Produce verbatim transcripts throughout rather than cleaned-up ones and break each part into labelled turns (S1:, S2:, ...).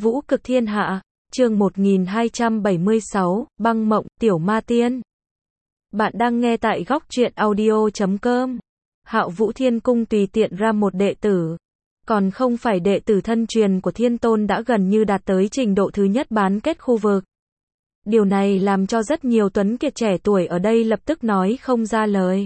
S1: Vũ cực thiên hạ, chương một nghìn hai trăm bảy mươi sáu, băng mộng, tiểu ma tiên. Bạn đang nghe tại góc truyện audio chấm com. Hạo Vũ Thiên Cung tùy tiện ra một đệ tử. Còn không phải đệ tử thân truyền của Thiên Tôn đã gần như đạt tới trình độ thứ nhất bán kết khu vực. Điều này làm cho rất nhiều tuấn kiệt trẻ tuổi ở đây lập tức nói không ra lời.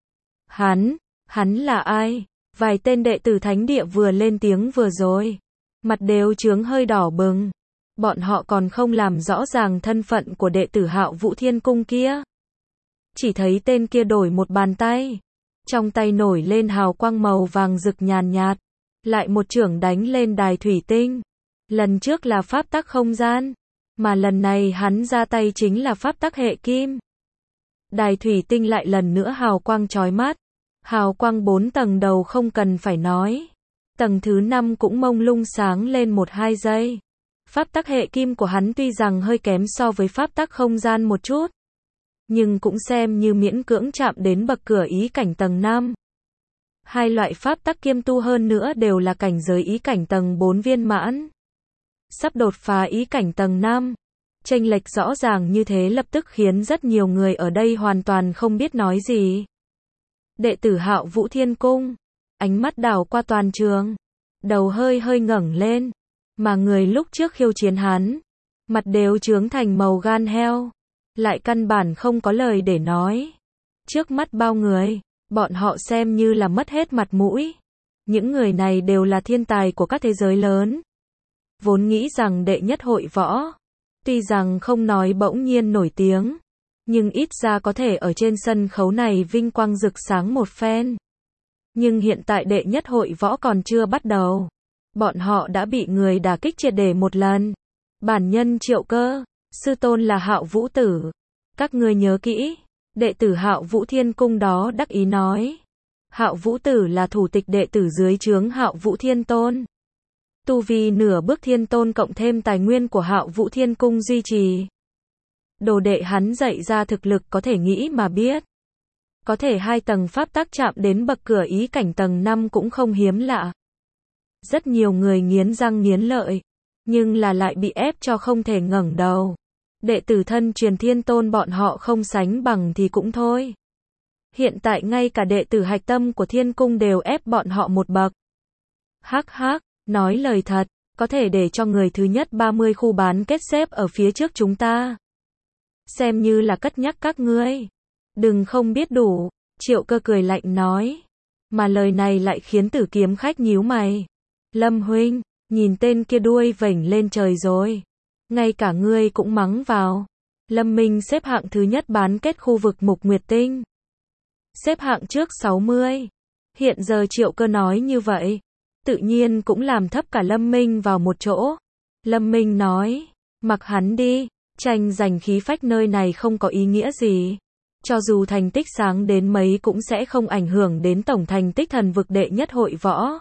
S1: Hắn, hắn là ai? Vài tên đệ tử thánh địa vừa lên tiếng vừa rồi. Mặt đều chướng hơi đỏ bừng. Bọn họ còn không làm rõ ràng thân phận của đệ tử Hạo Vũ Thiên Cung kia. Chỉ thấy tên kia đổi một bàn tay. Trong tay nổi lên hào quang màu vàng rực nhàn nhạt. Lại một chưởng đánh lên đài thủy tinh. Lần trước là pháp tắc không gian. Mà lần này hắn ra tay chính là pháp tắc hệ kim. Đài thủy tinh lại lần nữa hào quang chói mắt. Hào quang bốn tầng đầu không cần phải nói. Tầng thứ năm cũng mông lung sáng lên một hai giây. Pháp tắc hệ kim của hắn tuy rằng hơi kém so với pháp tắc không gian một chút. Nhưng cũng xem như miễn cưỡng chạm đến bậc cửa ý cảnh tầng năm. Hai loại pháp tắc kiêm tu hơn nữa đều là cảnh giới ý cảnh tầng bốn viên mãn. Sắp đột phá ý cảnh tầng năm. Chênh lệch rõ ràng như thế lập tức khiến rất nhiều người ở đây hoàn toàn không biết nói gì. Đệ tử Hạo Vũ Thiên Cung, ánh mắt đảo qua toàn trường, đầu hơi hơi ngẩng lên, mà người lúc trước khiêu chiến hắn, mặt đều chướng thành màu gan heo, lại căn bản không có lời để nói. Trước mắt bao người, bọn họ xem như là mất hết mặt mũi. Những người này đều là thiên tài của các thế giới lớn. Vốn nghĩ rằng đệ nhất hội võ, tuy rằng không nói bỗng nhiên nổi tiếng, nhưng ít ra có thể ở trên sân khấu này vinh quang rực sáng một phen. Nhưng hiện tại đệ nhất hội võ còn chưa bắt đầu. Bọn họ đã bị người đả kích triệt để một lần. Bản nhân Triệu Cơ, sư tôn là Hạo Vũ Tử. Các ngươi nhớ kỹ, đệ tử Hạo Vũ Thiên Cung đó đắc ý nói. Hạo Vũ Tử là thủ tịch đệ tử dưới trướng Hạo Vũ Thiên Tôn. Tu vi nửa bước Thiên Tôn cộng thêm tài nguyên của Hạo Vũ Thiên Cung duy trì. Đồ đệ hắn dạy ra thực lực có thể nghĩ mà biết. Có thể hai tầng pháp tắc chạm đến bậc cửa ý cảnh tầng năm cũng không hiếm lạ. Rất nhiều người nghiến răng nghiến lợi, nhưng là lại bị ép cho không thể ngẩng đầu. Đệ tử thân truyền Thiên Tôn bọn họ không sánh bằng thì cũng thôi. Hiện tại ngay cả đệ tử hạch tâm của Thiên Cung đều ép bọn họ một bậc. Hắc hắc, nói lời thật, có thể để cho người thứ nhất ba mươi khu bán kết xếp ở phía trước chúng ta. Xem như là cất nhắc các ngươi. Đừng không biết đủ, Triệu Cơ cười lạnh nói. Mà lời này lại khiến Tử Kiếm Khách nhíu mày. Lâm huynh, nhìn tên kia đuôi vểnh lên trời rồi. Ngay cả ngươi cũng mắng vào. Lâm Minh xếp hạng thứ nhất bán kết khu vực Mục Nguyệt Tinh. Xếp hạng trước sáu mươi. Hiện giờ Triệu Cơ nói như vậy, tự nhiên cũng làm thấp cả Lâm Minh vào một chỗ. Lâm Minh nói, mặc hắn đi. Tranh giành khí phách nơi này không có ý nghĩa gì. Cho dù thành tích sáng đến mấy cũng sẽ không ảnh hưởng đến tổng thành tích thần vực đệ nhất hội võ.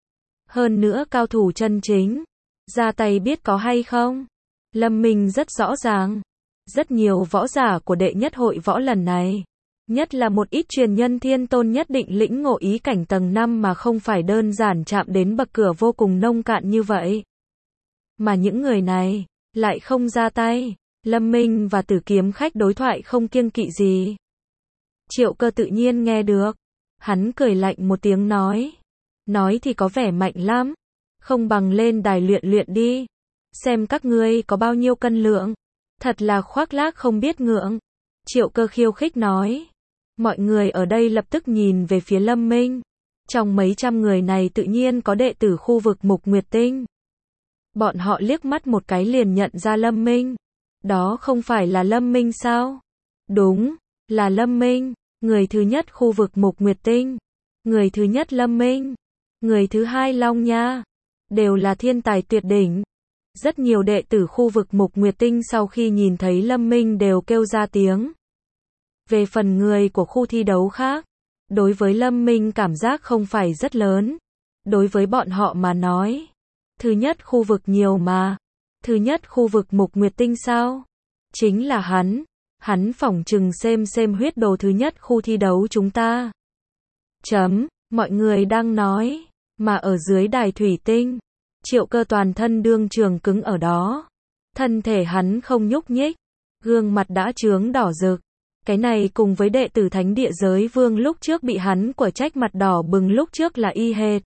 S1: Hơn nữa cao thủ chân chính, ra tay biết có hay không. Lâm Minh rất rõ ràng. Rất nhiều võ giả của đệ nhất hội võ lần này, nhất là một ít truyền nhân Thiên Tôn nhất định lĩnh ngộ ý cảnh tầng năm mà không phải đơn giản chạm đến bậc cửa vô cùng nông cạn như vậy. Mà những người này lại không ra tay. Lâm Minh và Tử Kiếm Khách đối thoại không kiêng kỵ gì. Triệu Cơ tự nhiên nghe được. Hắn cười lạnh một tiếng nói. Nói thì có vẻ mạnh lắm. Không bằng lên đài luyện luyện đi. Xem các ngươi có bao nhiêu cân lượng. Thật là khoác lác không biết ngượng. Triệu Cơ khiêu khích nói. Mọi người ở đây lập tức nhìn về phía Lâm Minh. Trong mấy trăm người này tự nhiên có đệ tử khu vực Mục Nguyệt Tinh. Bọn họ liếc mắt một cái liền nhận ra Lâm Minh. Đó không phải là Lâm Minh sao? Đúng, là Lâm Minh, người thứ nhất khu vực Mục Nguyệt Tinh, người thứ nhất Lâm Minh, người thứ hai Long Nha, đều là thiên tài tuyệt đỉnh. Rất nhiều đệ tử khu vực Mục Nguyệt Tinh sau khi nhìn thấy Lâm Minh đều kêu ra tiếng. Về phần người của khu thi đấu khác, đối với Lâm Minh cảm giác không phải rất lớn. Đối với bọn họ mà nói, thứ nhất khu vực nhiều mà. Thứ nhất khu vực Mục Nguyệt Tinh sao? Chính là hắn. Hắn phỏng chừng xem xem huyết đồ thứ nhất khu thi đấu chúng ta. Chấm, mọi người đang nói. Mà ở dưới đài thủy tinh, Triệu Cơ toàn thân đương trường cứng ở đó. Thân thể hắn không nhúc nhích, gương mặt đã chướng đỏ rực. Cái này cùng với đệ tử Thánh Địa Giới Vương lúc trước bị hắn của trách mặt đỏ bừng lúc trước là y hệt.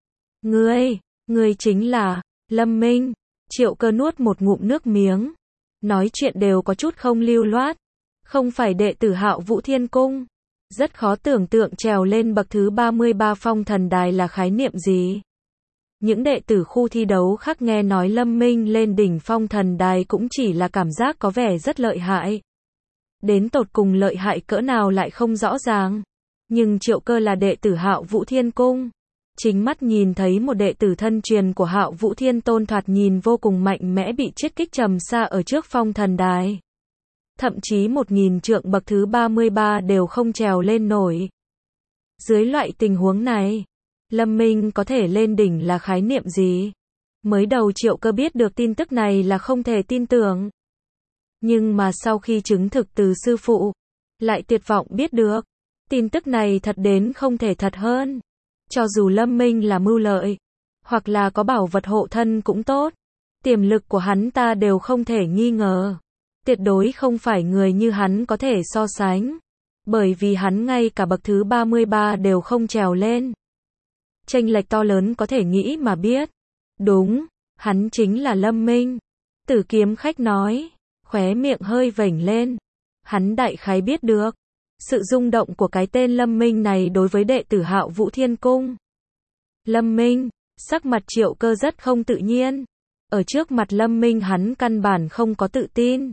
S1: Ngươi, ngươi chính là Lâm Minh. Triệu Cơ nuốt một ngụm nước miếng, nói chuyện đều có chút không lưu loát. Không phải đệ tử Hạo Vũ Thiên Cung. Rất khó tưởng tượng trèo lên bậc thứ ba mươi ba phong thần đài là khái niệm gì. Những đệ tử khu thi đấu khác nghe nói Lâm Minh lên đỉnh phong thần đài cũng chỉ là cảm giác có vẻ rất lợi hại. Đến tột cùng lợi hại cỡ nào lại không rõ ràng. Nhưng Triệu Cơ là đệ tử Hạo Vũ Thiên Cung. Chính mắt nhìn thấy một đệ tử thân truyền của Hạo Vũ Thiên Tôn thoạt nhìn vô cùng mạnh mẽ bị chiết kích trầm xa ở trước phong thần đài. Thậm chí một nghìn trượng bậc thứ ba mươi ba đều không trèo lên nổi. Dưới loại tình huống này, Lâm Minh có thể lên đỉnh là khái niệm gì? Mới đầu Triệu Cơ biết được tin tức này là không thể tin tưởng. Nhưng mà sau khi chứng thực từ sư phụ, lại tuyệt vọng biết được. Tin tức này thật đến không thể thật hơn. Cho dù Lâm Minh là mưu lợi, hoặc là có bảo vật hộ thân cũng tốt. Tiềm lực của hắn ta đều không thể nghi ngờ. Tuyệt đối không phải người như hắn có thể so sánh. Bởi vì hắn ngay cả bậc thứ ba mươi ba đều không trèo lên. Chênh lệch to lớn có thể nghĩ mà biết. Đúng, hắn chính là Lâm Minh. Tử Kiếm Khách nói, khóe miệng hơi vểnh lên. Hắn đại khái biết được sự rung động của cái tên Lâm Minh này đối với đệ tử Hạo Vũ Thiên Cung. Lâm Minh, sắc mặt Triệu Cơ rất không tự nhiên. Ở trước mặt Lâm Minh hắn căn bản không có tự tin.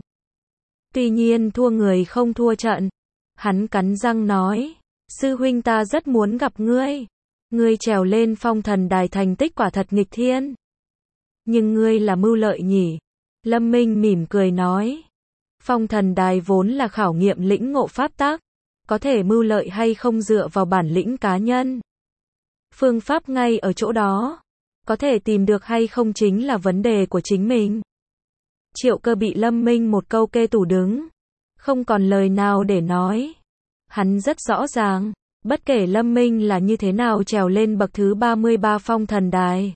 S1: Tuy nhiên thua người không thua trận. Hắn cắn răng nói, sư huynh ta rất muốn gặp ngươi. Ngươi trèo lên phong thần đài thành tích quả thật nghịch thiên. Nhưng ngươi là mưu lợi nhỉ? Lâm Minh mỉm cười nói. Phong thần đài vốn là khảo nghiệm lĩnh ngộ pháp tắc. Có thể mưu lợi hay không dựa vào bản lĩnh cá nhân. Phương pháp ngay ở chỗ đó. Có thể tìm được hay không chính là vấn đề của chính mình. Triệu Cơ bị Lâm Minh một câu kê tủ đứng. Không còn lời nào để nói. Hắn rất rõ ràng. Bất kể Lâm Minh là như thế nào trèo lên bậc thứ ba mươi ba phong thần đài.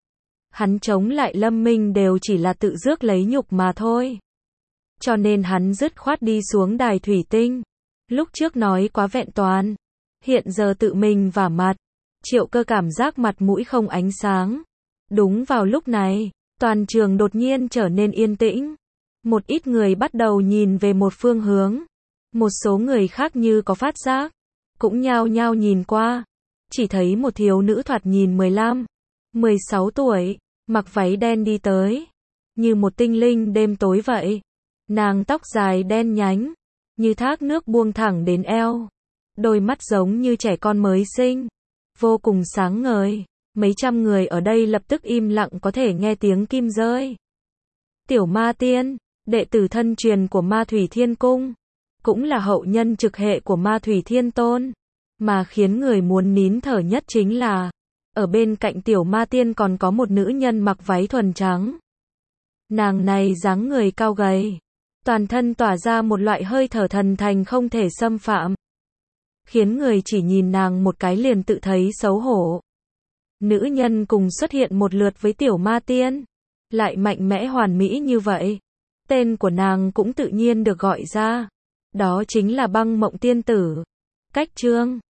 S1: Hắn chống lại Lâm Minh đều chỉ là tự rước lấy nhục mà thôi. Cho nên hắn dứt khoát đi xuống đài thủy tinh. Lúc trước nói quá vẹn toàn. Hiện giờ tự mình vả mặt. Triệu Cơ cảm giác mặt mũi không ánh sáng. Đúng vào lúc này, toàn trường đột nhiên trở nên yên tĩnh. Một ít người bắt đầu nhìn về một phương hướng. Một số người khác như có phát giác. Cũng nhao nhao nhìn qua. Chỉ thấy một thiếu nữ thoạt nhìn mười lăm, mười sáu tuổi. Mặc váy đen đi tới. Như một tinh linh đêm tối vậy. Nàng tóc dài đen nhánh. Như thác nước buông thẳng đến eo. Đôi mắt giống như trẻ con mới sinh. Vô cùng sáng ngời. Mấy trăm người ở đây lập tức im lặng có thể nghe tiếng kim rơi. Tiểu Ma Tiên, đệ tử thân truyền của Ma Thủy Thiên Cung. Cũng là hậu nhân trực hệ của Ma Thủy Thiên Tôn. Mà khiến người muốn nín thở nhất chính là, ở bên cạnh Tiểu Ma Tiên còn có một nữ nhân mặc váy thuần trắng. Nàng này dáng người cao gầy. Toàn thân tỏa ra một loại hơi thở thần thành không thể xâm phạm. Khiến người chỉ nhìn nàng một cái liền tự thấy xấu hổ. Nữ nhân cùng xuất hiện một lượt với Tiểu Ma Tiên. Lại mạnh mẽ hoàn mỹ như vậy. Tên của nàng cũng tự nhiên được gọi ra. Đó chính là Băng Mộng Tiên Tử. Cách chương